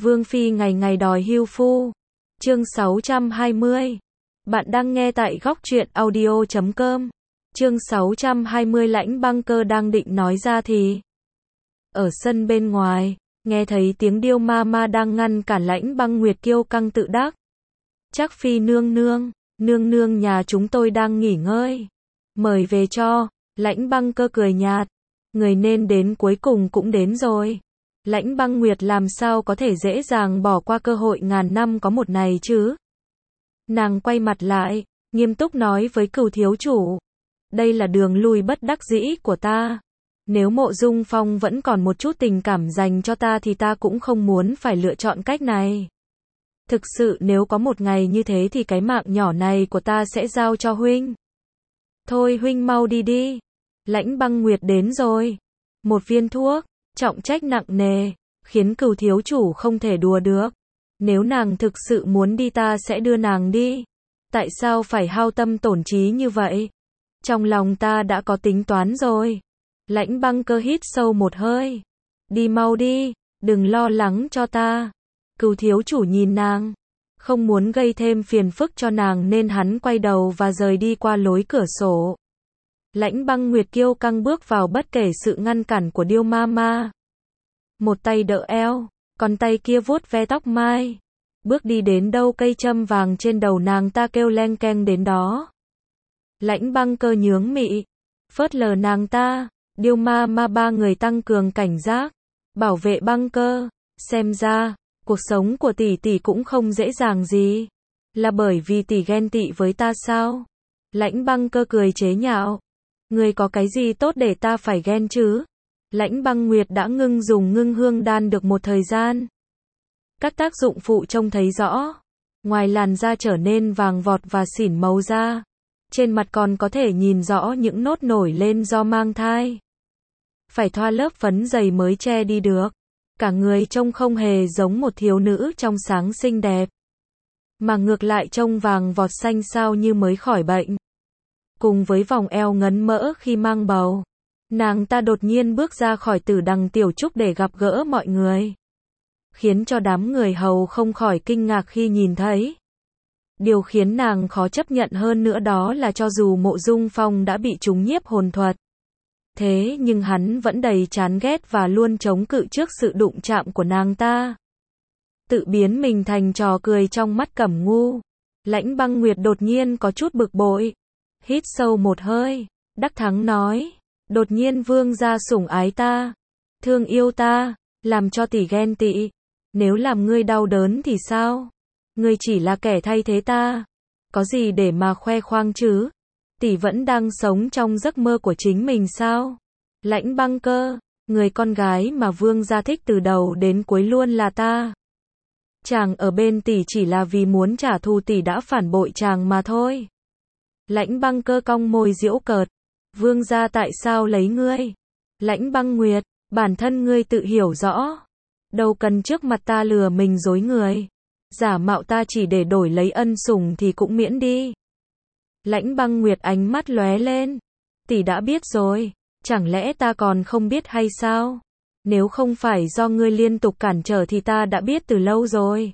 Vương Phi ngày ngày đòi hưu phu. Chương 620. Bạn đang nghe tại góc truyện audio.com. Chương 620 Lãnh Băng Cơ đang định nói ra thì ở sân bên ngoài, nghe thấy tiếng Điêu Ma Ma đang ngăn cản Lãnh Băng Nguyệt kiêu căng tự đắc. Trác Phi nương nương nhà chúng tôi đang nghỉ ngơi. Mời về cho. Lãnh Băng Cơ cười nhạt. Người nên đến cuối cùng cũng đến rồi. Lãnh Băng Nguyệt làm sao có thể dễ dàng bỏ qua cơ hội ngàn năm có một này chứ? Nàng quay mặt lại, nghiêm túc nói với Cửu thiếu chủ. Đây là đường lui bất đắc dĩ của ta. Nếu Mộ Dung Phong vẫn còn một chút tình cảm dành cho ta thì ta cũng không muốn phải lựa chọn cách này. Thực sự nếu có một ngày như thế thì cái mạng nhỏ này của ta sẽ giao cho huynh. Thôi huynh mau đi đi. Lãnh Băng Nguyệt đến rồi. Một viên thuốc, trọng trách nặng nề, khiến Cửu thiếu chủ không thể đùa được. Nếu nàng thực sự muốn đi ta sẽ đưa nàng đi. Tại sao phải hao tâm tổn trí như vậy? Trong lòng ta đã có tính toán rồi. Lãnh Băng Cơ hít sâu một hơi. Đi mau đi, đừng lo lắng cho ta. Cửu thiếu chủ nhìn nàng, không muốn gây thêm phiền phức cho nàng nên hắn quay đầu và rời đi qua lối cửa sổ. Lãnh Băng Nguyệt kiêu căng bước vào bất kể sự ngăn cản của Điêu Ma Ma. Một tay đỡ eo, còn tay kia vuốt ve tóc mai. Bước đi đến đâu cây châm vàng trên đầu nàng ta kêu leng keng đến đó. Lãnh Băng Cơ nhướng mị, phớt lờ nàng ta. Điêu Ma Ma ba người tăng cường cảnh giác, bảo vệ Băng Cơ. Xem ra, cuộc sống của tỷ tỷ cũng không dễ dàng gì. Là bởi vì tỷ ghen tị với ta sao? Lãnh Băng Cơ cười chế nhạo. Người có cái gì tốt để ta phải ghen chứ? Lãnh Băng Nguyệt đã dùng ngưng hương đan được một thời gian. Các tác dụng phụ trông thấy rõ. Ngoài làn da trở nên vàng vọt và xỉn màu da, trên mặt còn có thể nhìn rõ những nốt nổi lên do mang thai. Phải thoa lớp phấn dày mới che đi được. Cả người trông không hề giống một thiếu nữ trong sáng xinh đẹp, mà ngược lại trông vàng vọt xanh xao như mới khỏi bệnh. Cùng với vòng eo ngấn mỡ khi mang bầu, nàng ta đột nhiên bước ra khỏi Tử Đằng Tiểu Trúc để gặp gỡ mọi người, khiến cho đám người hầu không khỏi kinh ngạc khi nhìn thấy. Điều khiến nàng khó chấp nhận hơn nữa đó là cho dù Mộ Dung Phong đã bị trúng nhiếp hồn thuật, thế nhưng hắn vẫn đầy chán ghét và luôn chống cự trước sự đụng chạm của nàng ta. Tự biến mình thành trò cười trong mắt Cẩm Ngu. Lãnh Băng Nguyệt đột nhiên có chút bực bội. Hít sâu một hơi, đắc thắng nói. Đột nhiên vương gia sủng ái ta, thương yêu ta, làm cho tỷ ghen tị. Nếu làm ngươi đau đớn thì sao? Ngươi chỉ là kẻ thay thế ta. Có gì để mà khoe khoang chứ? Tỷ vẫn đang sống trong giấc mơ của chính mình sao? Lãnh Băng Cơ, người con gái mà vương gia thích từ đầu đến cuối luôn là ta. Chàng ở bên tỷ chỉ là vì muốn trả thù tỷ đã phản bội chàng mà thôi. Lãnh Băng Cơ cong môi giễu cợt. Vương gia tại sao lấy ngươi? Lãnh Băng Nguyệt, bản thân ngươi tự hiểu rõ. Đâu cần trước mặt ta lừa mình dối người. Giả mạo ta chỉ để đổi lấy ân sủng thì cũng miễn đi. Lãnh Băng Nguyệt ánh mắt lóe lên. Tỷ đã biết rồi, chẳng lẽ ta còn không biết hay sao? Nếu không phải do ngươi liên tục cản trở thì ta đã biết từ lâu rồi.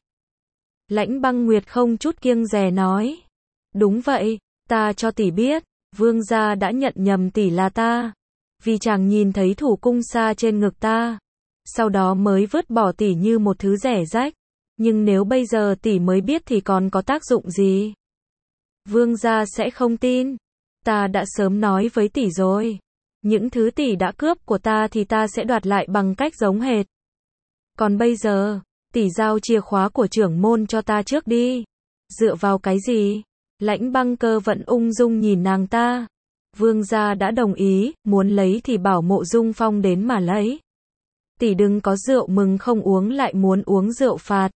Lãnh Băng Nguyệt không chút kiêng dè nói. Đúng vậy, ta cho tỷ biết, vương gia đã nhận nhầm tỷ là ta. Vì chàng nhìn thấy thủ cung sa trên ngực ta, sau đó mới vứt bỏ tỷ như một thứ rẻ rách. Nhưng nếu bây giờ tỷ mới biết thì còn có tác dụng gì? Vương gia sẽ không tin. Ta đã sớm nói với tỷ rồi. Những thứ tỷ đã cướp của ta thì ta sẽ đoạt lại bằng cách giống hệt. Còn bây giờ, tỷ giao chìa khóa của trưởng môn cho ta trước đi. Dựa vào cái gì? Lãnh Băng Cơ vẫn ung dung nhìn nàng ta. Vương gia đã đồng ý, muốn lấy thì bảo Mộ Dung Phong đến mà lấy. Tỷ đừng có rượu mừng không uống lại muốn uống rượu phạt.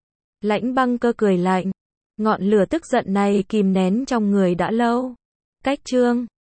Lãnh Băng Cơ cười lạnh. Ngọn lửa tức giận này kìm nén trong người đã lâu. Cách chương